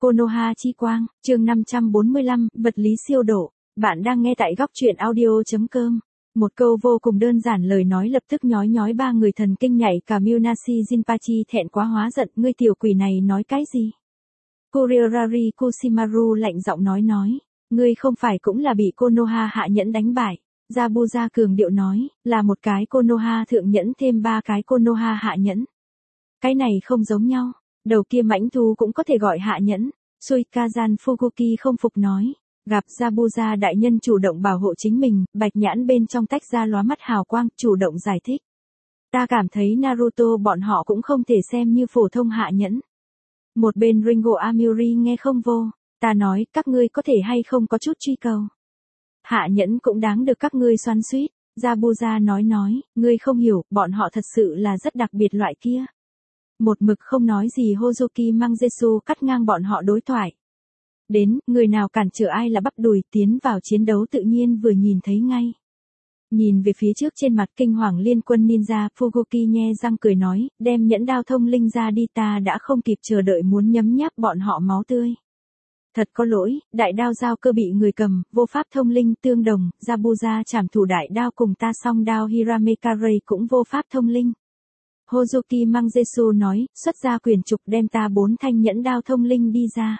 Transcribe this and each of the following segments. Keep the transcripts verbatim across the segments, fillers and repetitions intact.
Konoha chi quang, chương năm trăm bốn mươi lăm, vật lý siêu độ. Bạn đang nghe tại góc truyện audio chấm com. Một câu vô cùng đơn giản lời nói lập tức nhói nhói ba người thần kinh nhảy cả Munashi Jinpachi thẹn quá hóa giận, ngươi tiểu quỷ này nói cái gì? Kuriorari Kushimaru lạnh giọng nói nói, ngươi không phải cũng là bị Konoha hạ nhẫn đánh bại. Zabuza cường điệu nói, là một cái Konoha thượng nhẫn thêm ba cái Konoha hạ nhẫn. Cái này không giống nhau, đầu kia mãnh thú cũng có thể gọi hạ nhẫn. Suikazan Fukuki không phục nói, gặp Zabuza đại nhân chủ động bảo hộ chính mình, bạch nhãn bên trong tách ra lóa mắt hào quang, chủ động giải thích. Ta cảm thấy Naruto bọn họ cũng không thể xem như phổ thông hạ nhẫn. Một bên Ringo Amiri nghe không vô, ta nói, các ngươi có thể hay không có chút truy cầu. Hạ nhẫn cũng đáng được các ngươi xoắn xuýt. Zabuza nói nói, ngươi không hiểu, bọn họ thật sự là rất đặc biệt loại kia. Một mực không nói gì Hozuki Manggetsu cắt ngang bọn họ đối thoại. Đến, người nào cản trở ai là bắp đùi, tiến vào chiến đấu tự nhiên vừa nhìn thấy ngay. Nhìn về phía trước trên mặt kinh hoàng liên quân ninja, Fukuki nhe răng cười nói, đem nhẫn đao thông linh ra đi, ta đã không kịp chờ đợi muốn nhấm nháp bọn họ máu tươi. Thật có lỗi, đại đao giao cơ bị người cầm, vô pháp thông linh tương đồng, Zabuza trảm thủ đại đao cùng ta song đao Hiramekare cũng vô pháp thông linh. Hozuki Manggetsu nói, xuất ra quyền trục đem ta bốn thanh nhẫn đao thông linh đi ra.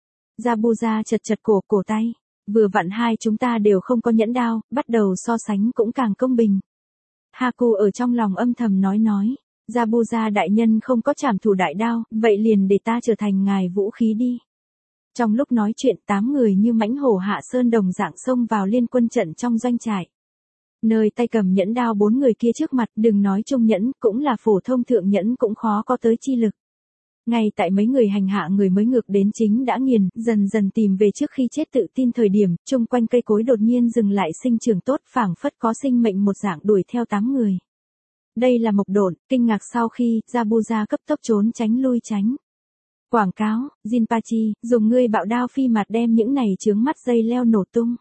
Zabuza chật chật cổ cổ tay, vừa vặn hai chúng ta đều không có nhẫn đao, bắt đầu so sánh cũng càng công bình. Haku ở trong lòng âm thầm nói nói, Zabuza đại nhân không có trảm thủ đại đao, vậy liền để ta trở thành ngài vũ khí đi. Trong lúc nói chuyện tám người như mãnh hổ hạ sơn đồng dạng xông vào liên quân trận trong doanh trại. Nơi tay cầm nhẫn đao bốn người kia trước mặt, đừng nói trung nhẫn, cũng là phổ thông thượng nhẫn cũng khó có tới chi lực. Ngay tại mấy người hành hạ người mới ngược đến chính đã nghiền, dần dần tìm về trước khi chết tự tin thời điểm, chung quanh cây cối đột nhiên dừng lại sinh trưởng tốt, phảng phất có sinh mệnh một dạng đuổi theo tám người. Đây là Mộc Độn, kinh ngạc sau khi, Zabuza cấp tốc trốn tránh lui tránh. Quảng cáo, Jinpachi, dùng ngươi bạo đao phi mặt đem những này chướng mắt dây leo nổ tung.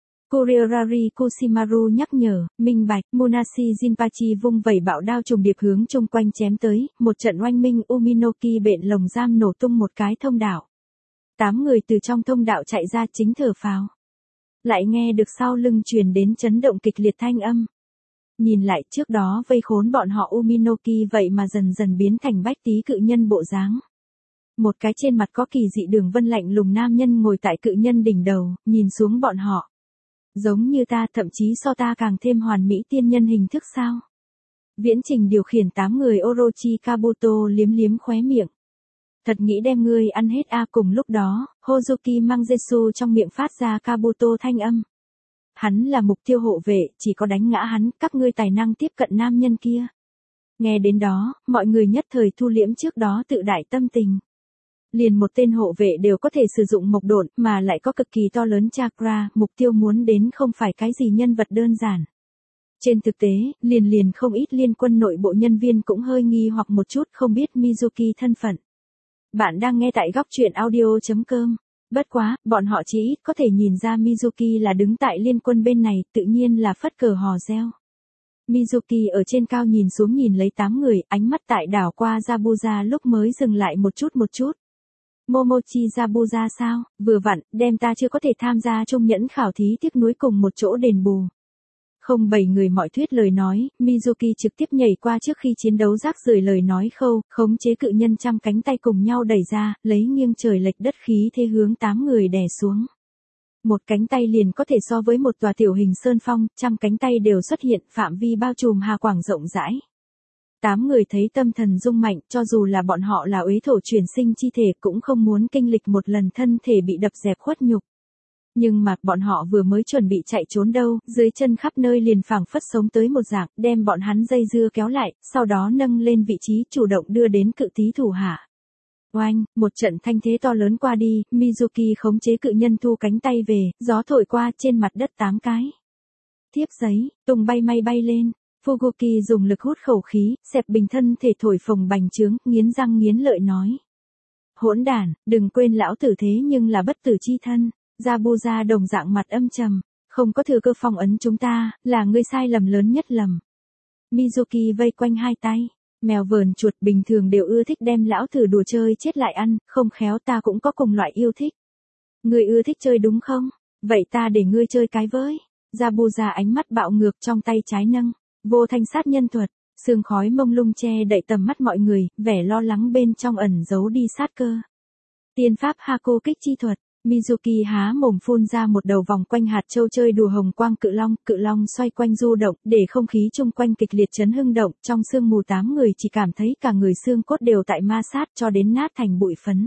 Kuriorari Kushimaru nhắc nhở, minh bạch, Munashi Jinpachi vung vẩy bạo đao trùng điệp hướng chung quanh chém tới, một trận oanh minh Uminoki bện lồng giam nổ tung một cái thông đạo. Tám người từ trong thông đạo chạy ra chính thở phào. Lại nghe được sau lưng truyền đến chấn động kịch liệt thanh âm. Nhìn lại trước đó vây khốn bọn họ Uminoki vậy mà dần dần biến thành bách tí cự nhân bộ dáng. Một cái trên mặt có kỳ dị đường vân lạnh lùng nam nhân ngồi tại cự nhân đỉnh đầu, nhìn xuống bọn họ. Giống như ta, thậm chí so ta càng thêm hoàn mỹ tiên nhân hình thức sao? Viễn Trình điều khiển tám người Orochi Kabuto liếm liếm khóe miệng. Thật nghĩ đem ngươi ăn hết a à, cùng lúc đó, Hozuki Manggetsu trong miệng phát ra Kabuto thanh âm. Hắn là mục tiêu hộ vệ, chỉ có đánh ngã hắn, các ngươi tài năng tiếp cận nam nhân kia. Nghe đến đó, mọi người nhất thời thu liễm trước đó tự đại tâm tình. Liền một tên hộ vệ đều có thể sử dụng Mộc Độn, mà lại có cực kỳ to lớn chakra, mục tiêu muốn đến không phải cái gì nhân vật đơn giản. Trên thực tế, liền liền không ít liên quân nội bộ nhân viên cũng hơi nghi hoặc một chút không biết Mizuki thân phận. Bạn đang nghe tại góc truyện audio chấm com. Bất quá, bọn họ chỉ ít có thể nhìn ra Mizuki là đứng tại liên quân bên này, tự nhiên là phất cờ hò reo. Mizuki ở trên cao nhìn xuống nhìn lấy tám người, ánh mắt tại đảo qua Zabuza lúc mới dừng lại một chút một chút. Momochi Zabuza sao, vừa vặn, đem ta chưa có thể tham gia trung nhẫn khảo thí tiếc nuối cùng một chỗ đền bù. Không bảy người mọi thuyết lời nói, Mizuki trực tiếp nhảy qua trước khi chiến đấu rác rưởi lời nói khâu, khống chế cự nhân trăm cánh tay cùng nhau đẩy ra, lấy nghiêng trời lệch đất khí thế hướng tám người đè xuống. Một cánh tay liền có thể so với một tòa tiểu hình sơn phong, trăm cánh tay đều xuất hiện, phạm vi bao trùm hà quảng rộng rãi. Tám người thấy tâm thần rung mạnh, cho dù là bọn họ là uế thổ chuyển sinh chi thể cũng không muốn kinh lịch một lần thân thể bị đập dẹp khuất nhục. Nhưng mà, bọn họ vừa mới chuẩn bị chạy trốn đâu, dưới chân khắp nơi liền phảng phất sống tới một dạng, đem bọn hắn dây dưa kéo lại, sau đó nâng lên vị trí chủ động đưa đến cự tí thủ hạ. Oanh, một trận thanh thế to lớn qua đi, Mizuki khống chế cự nhân thu cánh tay về, gió thổi qua trên mặt đất tám cái. Tiếp giấy, tung bay may bay lên. Fukuki dùng lực hút khẩu khí, xẹp bình thân thể thổi phồng bành trướng, nghiến răng nghiến lợi nói. Hỗn đản, đừng quên lão tử thế nhưng là bất tử chi thân. Zabuza đồng dạng mặt âm trầm, không có thừa cơ phong ấn chúng ta, là ngươi sai lầm lớn nhất lầm. Mizuki vây quanh hai tay, Mèo vờn chuột bình thường đều ưa thích đem lão tử đùa chơi chết lại ăn, không khéo ta cũng có cùng loại yêu thích. Ngươi ưa thích chơi đúng không? Vậy ta để ngươi chơi cái với. Jabuza ánh mắt bạo ngược trong tay trái nâng. Vô thanh sát nhân thuật, sương khói mông lung che đậy tầm mắt mọi người, vẻ lo lắng bên trong ẩn giấu đi sát cơ. Tiên pháp Hako kích chi thuật. Mizuki há mồm phun ra một đầu vòng quanh hạt châu chơi đùa hồng quang cự long, cự long xoay quanh du động, để không khí chung quanh kịch liệt chấn hưng động, trong sương mù tám người chỉ cảm thấy cả người xương cốt đều tại ma sát cho đến nát thành bụi phấn.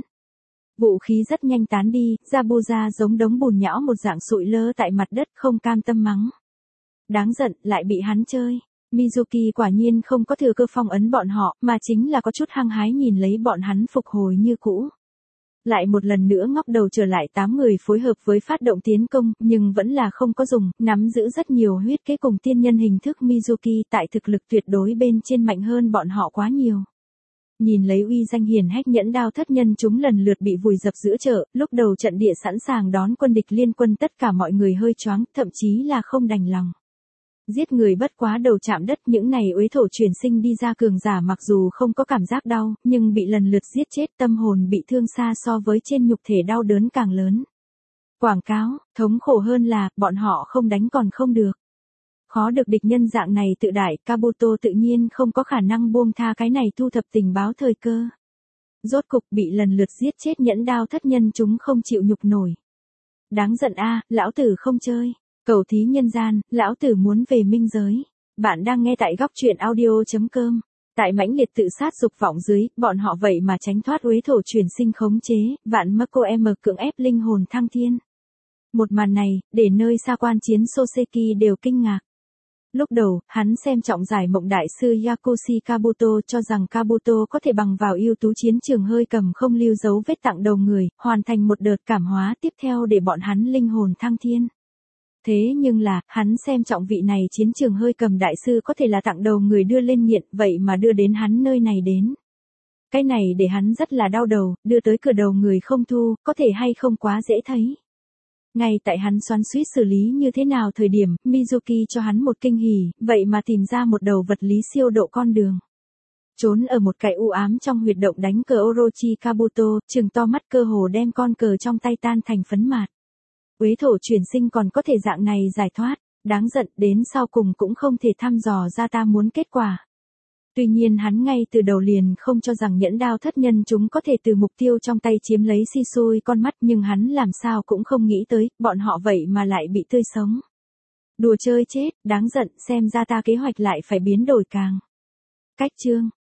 Vũ khí rất nhanh tán đi, Jabuza giống đống bùn nhão một dạng sụi lơ tại mặt đất không cam tâm mắng. Đáng giận, lại bị hắn chơi. Mizuki quả nhiên không có thừa cơ phong ấn bọn họ, mà chính là có chút hăng hái nhìn lấy bọn hắn phục hồi như cũ. Lại một lần nữa ngóc đầu trở lại tám người phối hợp với phát động tiến công, nhưng vẫn là không có dùng, nắm giữ rất nhiều huyết kế cùng tiên nhân hình thức Mizuki tại thực lực tuyệt đối bên trên mạnh hơn bọn họ quá nhiều. Nhìn lấy uy danh hiển hách nhẫn đao thất nhân chúng lần lượt bị vùi dập giữa chợ, lúc đầu trận địa sẵn sàng đón quân địch liên quân tất cả mọi người hơi choáng, thậm chí là không đành lòng. Giết người bất quá đầu chạm đất, những này uế thổ chuyển sinh đi ra cường giả mặc dù không có cảm giác đau, nhưng bị lần lượt giết chết tâm hồn bị thương xa so với trên nhục thể đau đớn càng lớn. Quảng cáo, thống khổ hơn là, bọn họ không đánh còn không được. Khó được địch nhân dạng này tự đại, Kabuto tự nhiên không có khả năng buông tha cái này thu thập tình báo thời cơ. Rốt cục bị lần lượt giết chết nhẫn đao thất nhân chúng không chịu nhục nổi. Đáng giận a, lão tử không chơi. Cầu thí nhân gian, lão tử muốn về minh giới. Bạn đang nghe tại góc truyện audio chấm com. Tại mãnh liệt tự sát dục vọng dưới, bọn họ vậy mà tránh thoát uế thổ chuyển sinh khống chế, vạn Mako M cưỡng ép linh hồn thăng thiên. Một màn này, để nơi xa quan chiến Soseki đều kinh ngạc. Lúc đầu, hắn xem trọng giải mộng đại sư Yakushi Kabuto cho rằng Kabuto có thể bằng vào ưu tú chiến trường hơi cầm không lưu dấu vết tặng đầu người, hoàn thành một đợt cảm hóa tiếp theo để bọn hắn linh hồn thăng thiên. Thế nhưng là, hắn xem trọng vị này chiến trường hơi cầm đại sư có thể là tặng đầu người đưa lên nghiện, vậy mà đưa đến hắn nơi này đến. Cái này để hắn rất là đau đầu, đưa tới cửa đầu người không thu, có thể hay không quá dễ thấy. Ngay tại hắn xoắn xuýt xử lý như thế nào thời điểm, Mizuki cho hắn một kinh hỉ, vậy mà tìm ra một đầu vật lý siêu độ con đường. Trốn ở một cái u ám trong huyệt động đánh cờ Orochi Kabuto, trừng to mắt cơ hồ đem con cờ trong tay tan thành phấn mạt. Uế thổ chuyển sinh còn có thể dạng này giải thoát, đáng giận đến sau cùng cũng không thể thăm dò ra ta muốn kết quả. Tuy nhiên hắn ngay từ đầu liền không cho rằng nhẫn đao thất nhân chúng có thể từ mục tiêu trong tay chiếm lấy Shisui con mắt, nhưng hắn làm sao cũng không nghĩ tới, bọn họ vậy mà lại bị tươi sống. Đùa chơi chết, đáng giận, xem ra ta kế hoạch lại phải biến đổi càng. Cách chương.